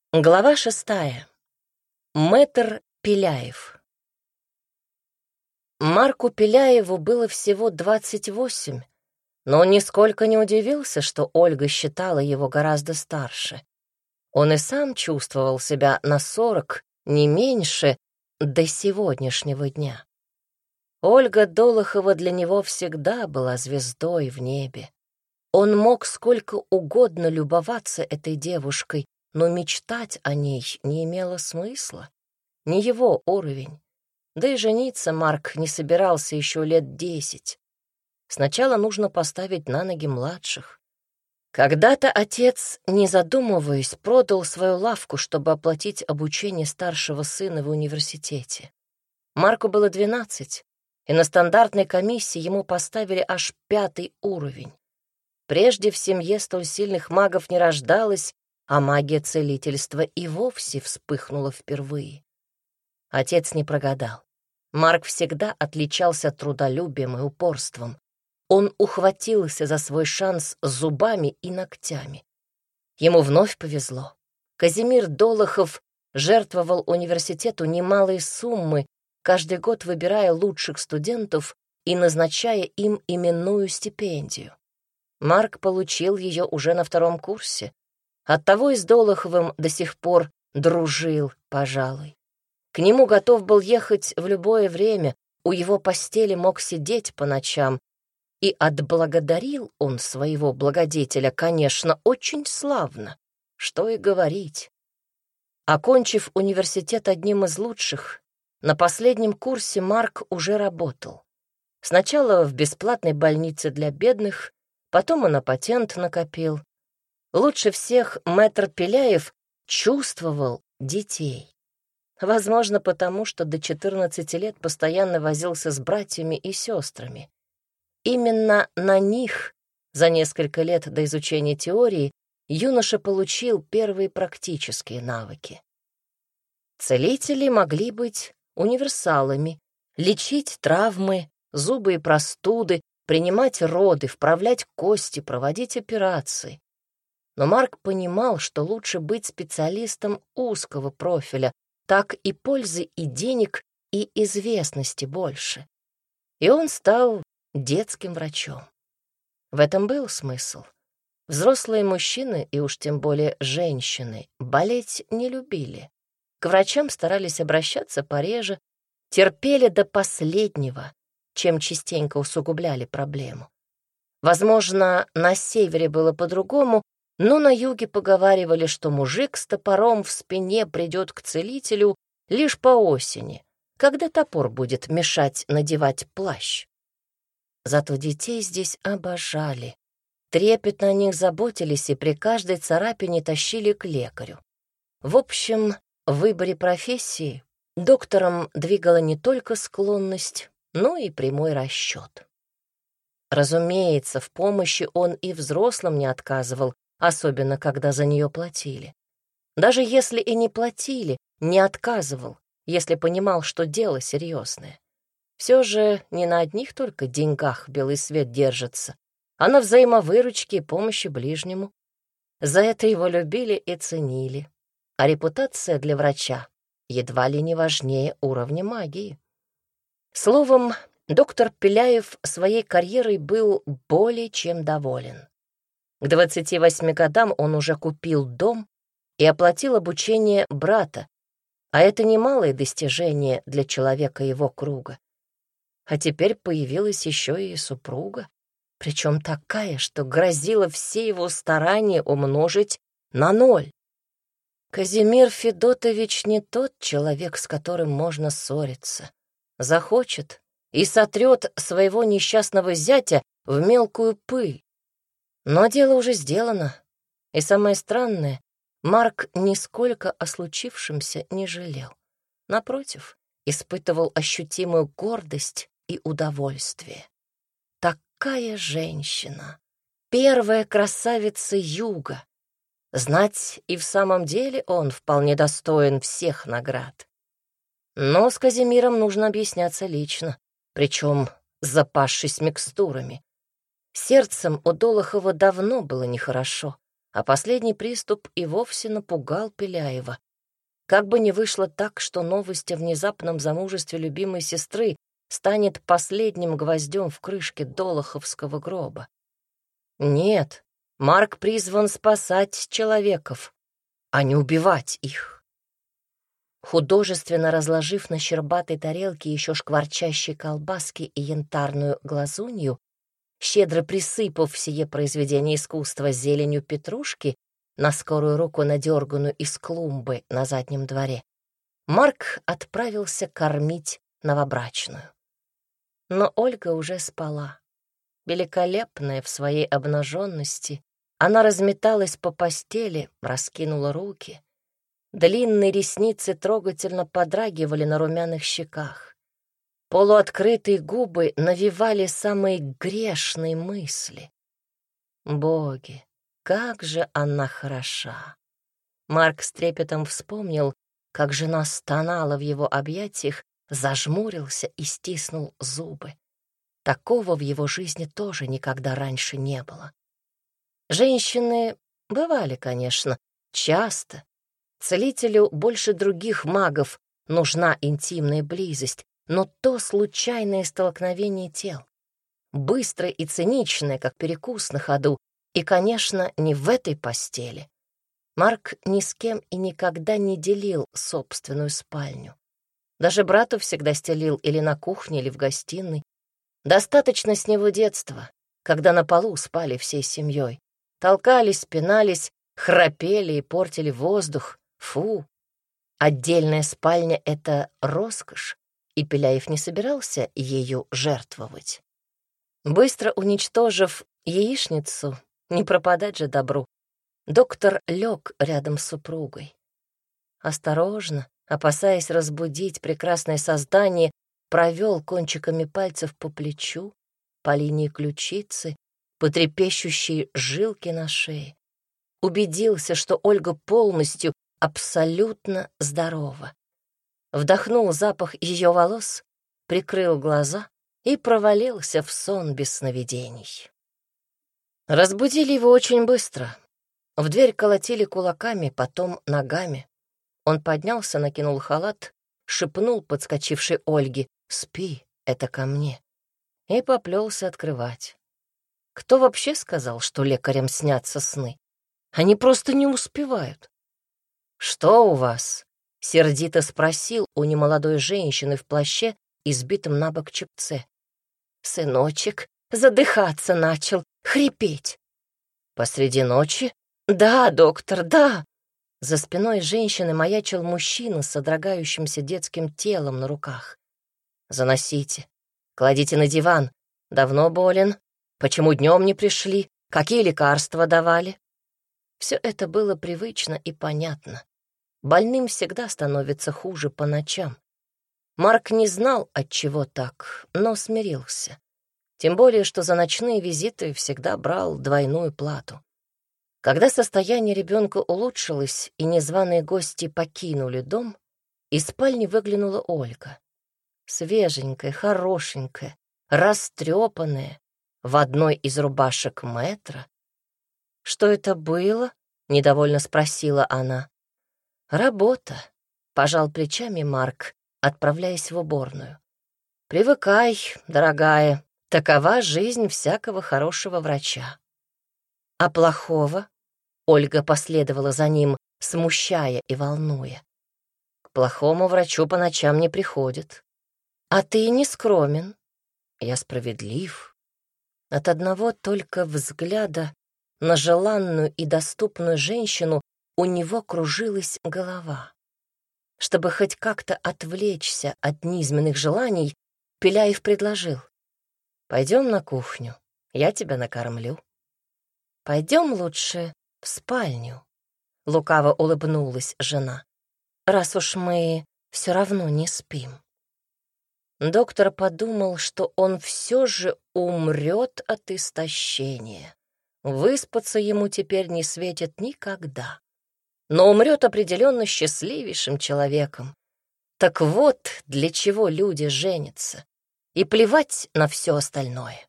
Глава 6. Мэтр Пеляев. Марку Пеляеву было всего 28, но он нисколько не удивился, что Ольга считала его гораздо старше. Он и сам чувствовал себя на 40, не меньше, до сегодняшнего дня. Ольга Долохова для него всегда была звездой в небе. Он мог сколько угодно любоваться этой девушкой, но мечтать о ней не имело смысла, не его уровень. Да и жениться Марк не собирался еще лет 10. Сначала нужно поставить на ноги младших. Когда-то отец, не задумываясь, продал свою лавку, чтобы оплатить обучение старшего сына в университете. Марку было 12, и на стандартной комиссии ему поставили аж 5 уровень. Прежде в семье столь сильных магов не рождалось, а магия целительства и вовсе вспыхнула впервые. Отец не прогадал. Марк всегда отличался трудолюбием и упорством. Он ухватился за свой шанс зубами и ногтями. Ему вновь повезло. Казимир Долохов жертвовал университету немалые суммы, каждый год выбирая лучших студентов и назначая им именную стипендию. Марк получил ее уже на 2 курсе. Оттого и с Долоховым до сих пор дружил, пожалуй. К нему готов был ехать в любое время, у его постели мог сидеть по ночам, и отблагодарил он своего благодетеля, конечно, очень славно, что и говорить. Окончив университет одним из лучших, на последнем курсе Марк уже работал. Сначала в бесплатной больнице для бедных, потом и на патент накопил. Лучше всех мэтр Пеляев чувствовал детей. Возможно, потому что до 14 лет постоянно возился с братьями и сестрами. Именно на них за несколько лет до изучения теории юноша получил первые практические навыки. Целители могли быть универсалами, лечить травмы, зубы и простуды, принимать роды, вправлять кости, проводить операции. Но Марк понимал, что лучше быть специалистом узкого профиля, так и пользы, и денег, и известности больше. И он стал детским врачом. В этом был смысл. Взрослые мужчины, и уж тем более женщины, болеть не любили. К врачам старались обращаться пореже, терпели до последнего, чем частенько усугубляли проблему. Возможно, на севере было по-другому, но на юге поговаривали, что мужик с топором в спине придет к целителю лишь по осени, когда топор будет мешать надевать плащ. Зато детей здесь обожали. Трепетно о них заботились и при каждой царапине тащили к лекарю. В общем, в выборе профессии доктором двигала не только склонность, но и прямой расчет. Разумеется, в помощи он и взрослым не отказывал, особенно когда за нее платили. Даже если и не платили, не отказывал, если понимал, что дело серьезное. Все же не на одних только деньгах белый свет держится, а на взаимовыручке и помощи ближнему. За это его любили и ценили, а репутация для врача едва ли не важнее уровня магии. Словом, доктор Пеляев своей карьерой был более чем доволен. К 28 годам он уже купил дом и оплатил обучение брата, а это немалое достижение для человека его круга. А теперь появилась еще и супруга, причем такая, что грозила все его старания умножить на 0. Казимир Федотович не тот человек, с которым можно ссориться. Захочет и сотрет своего несчастного зятя в мелкую пыль. Но дело уже сделано, и самое странное, Марк нисколько о случившемся не жалел. Напротив, испытывал ощутимую гордость и удовольствие. Такая женщина, первая красавица юга. Знать, и в самом деле он вполне достоин всех наград. Но с Казимиром нужно объясняться лично, причем запасшись микстурами. Сердцем у Долохова давно было нехорошо. а последний приступ и вовсе напугал Пеляева. Как бы ни вышло так, что новость о внезапном замужестве любимой сестры станет последним гвоздем в крышке долоховского гроба. Нет, Марк призван спасать человеков, а не убивать их. Художественно разложив на щербатой тарелке еще шкварчащие колбаски и янтарную глазунью, щедро присыпав сие произведение искусства зеленью петрушки, на скорую руку надерганную из клумбы на заднем дворе, Марк отправился кормить новобрачную. Но Ольга уже спала. Великолепная в своей обнаженности, она разметалась по постели, раскинула руки. Длинные ресницы трогательно подрагивали на румяных щеках. Полуоткрытые губы навевали самые грешные мысли. Боги, как же она хороша! Марк с трепетом вспомнил, как жена стонала в его объятиях, зажмурился и стиснул зубы. Такого в его жизни тоже никогда раньше не было. Женщины бывали, конечно, часто. Целителю больше других магов нужна интимная близость, но то случайное столкновение тел. Быстрое и циничное, как перекус на ходу, и, конечно, не в этой постели. Марк ни с кем и никогда не делил собственную спальню. Даже брату всегда стелил или на кухне, или в гостиной. Достаточно с него детства, когда на полу спали всей семьей. Толкались, пинались, храпели и портили воздух. Фу! Отдельная спальня — это роскошь, и Пеляев не собирался ею жертвовать. Быстро уничтожив яичницу, не пропадать же добру, доктор лег рядом с супругой. Осторожно, опасаясь разбудить прекрасное создание, провел кончиками пальцев по плечу, по линии ключицы, по трепещущей жилке на шее. Убедился, что Ольга полностью, абсолютно здорова. Вдохнул запах ее волос, прикрыл глаза и провалился в сон без сновидений. Разбудили его очень быстро. В дверь колотили кулаками, потом ногами. Он поднялся, накинул халат, шепнул подскочившей Ольге: «Спи, это ко мне», и поплелся открывать. Кто вообще сказал, что лекарям снятся сны? Они просто не успевают. «Что у вас?» — сердито спросил у немолодой женщины в плаще и сбитом на бок чепце. «Сыночек задыхаться начал, хрипеть». «Посреди ночи?» «Да, доктор, да». За спиной женщины маячил мужчина с содрогающимся детским телом на руках. «Заносите, кладите на диван. Давно болен? Почему днем не пришли? Какие лекарства давали?» Все это было привычно и понятно. Больным всегда становится хуже по ночам. Марк не знал, отчего так, но смирился. Тем более, что за ночные визиты всегда брал двойную плату. Когда состояние ребенка улучшилось и незваные гости покинули дом, из спальни выглянула Ольга. Свеженькая, хорошенькая, растрепанная, в одной из рубашек мэтра. «Что это было?» — недовольно спросила она. «Работа», — пожал плечами Марк, отправляясь в уборную. «Привыкай, дорогая, такова жизнь всякого хорошего врача». «А плохого?» — Ольга последовала за ним, смущая и волнуя. «К плохому врачу по ночам не приходит. А ты не скромен. Я справедлив». От одного только взгляда на желанную и доступную женщину у него кружилась голова. Чтобы хоть как-то отвлечься от низменных желаний, Пеляев предложил: «Пойдем на кухню, я тебя накормлю». «Пойдем лучше в спальню», — лукаво улыбнулась жена, «раз уж мы все равно не спим». Доктор подумал, что он все же умрет от истощения. Выспаться ему теперь не светит никогда. Но умрет определенно счастливейшим человеком. Так вот, для чего люди женятся. И плевать на все остальное.